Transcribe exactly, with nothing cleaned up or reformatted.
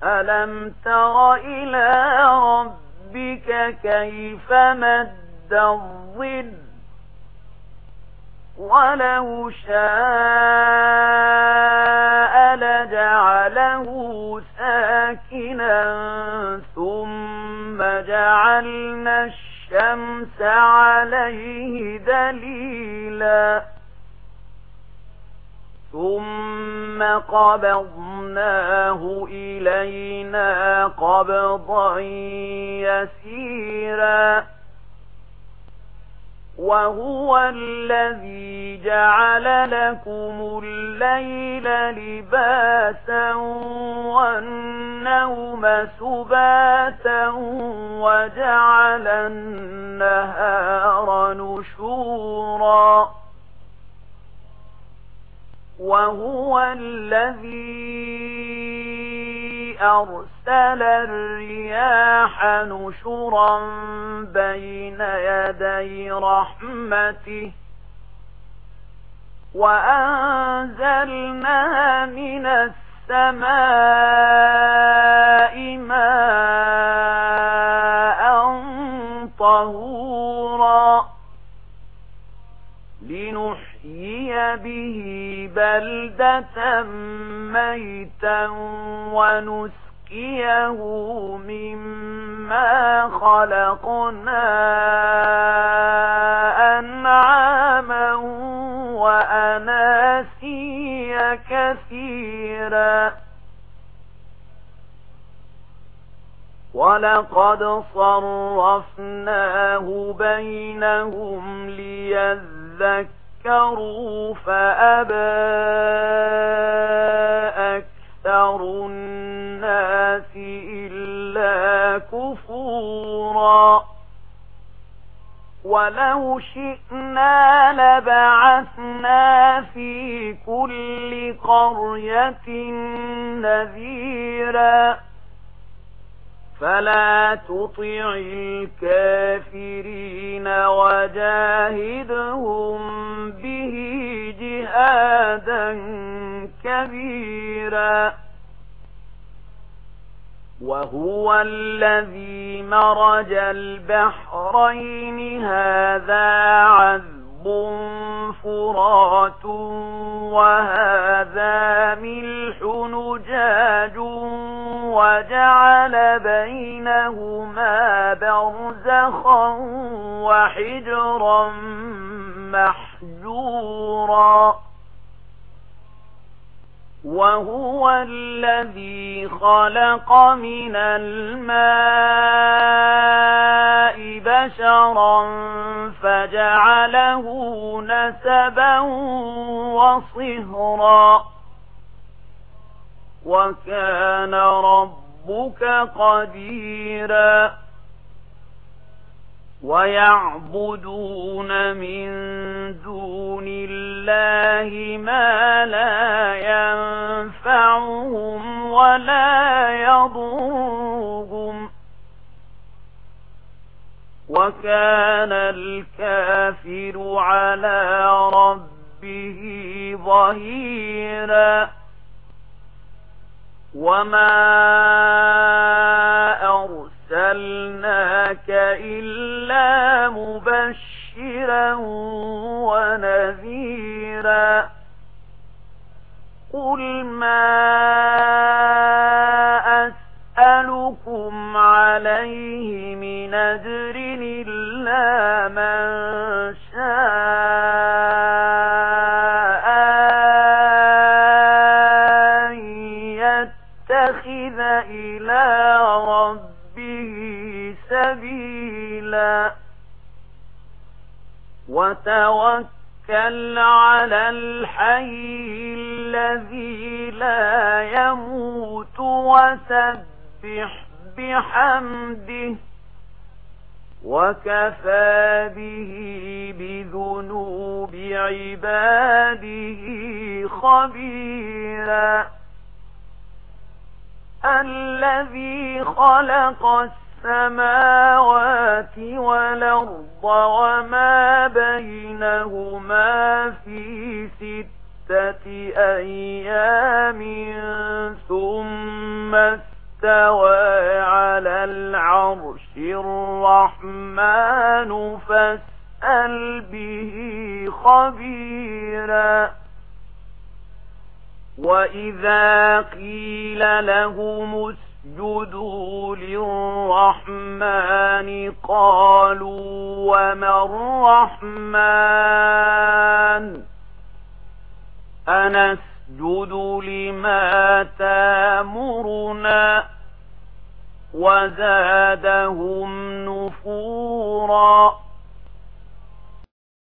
ألم تر إلى ربك كيف مد الظل ولو شاء لجعله ساكنا ثم جعلنا الشمس عليه دليلا ثم قبضناه إلينا قبضا يسيرا وهو الذي جعل لكم الليل لباسا والنوم سباتا وجعل النهار نشورا وهو الذي أرسل الرياح نشرا بين يدي رحمته وأنزلنا من السماء ماء طهورا لنحيي به بلدة ميتا ونسقيه مما خلقنا أنعاما وأناسيا كثيرا ولقد صرفناه بينهم ليذكروا فأبى أكثر الناس إلا كفورا ولو شئنا لبعثنا في كل قرية نذيرا فلا تطع الكافرين وجاهدهم به جهادا كبيرا وهو الذي مرج البحرين هذا عذب فرات وهذا ملح نجاج وجعل بينهما برزخا وحجرا محجورا وهو الذي خلق من الماء بشرا فجعله نسبا وصهرا وكان ربك قديرا ويعبدون من دون الله ما لا ينفعهم ولا يضرهم وكان الكافر على ربه ظهيرا وما أرسلناك إلا مبشرا ونذيرا قل ما أسألكم عليه من أجر إلا من شاء أن يتخذ إلى ربه سبيلا وتوكل على الحي الذي لا يموت وسبح بحمده وكفى به بذنوب عباده خبيرا الذي خلق السماوات والأرض وما بينهما في ستة أيام ثم استوى على العرش الرحمن فاسأل به خبيرا وإذا قيل لهم اسجدوا للرحمن قالوا وما الرحمن أنسجد لما تامرنا وزادهم نفورا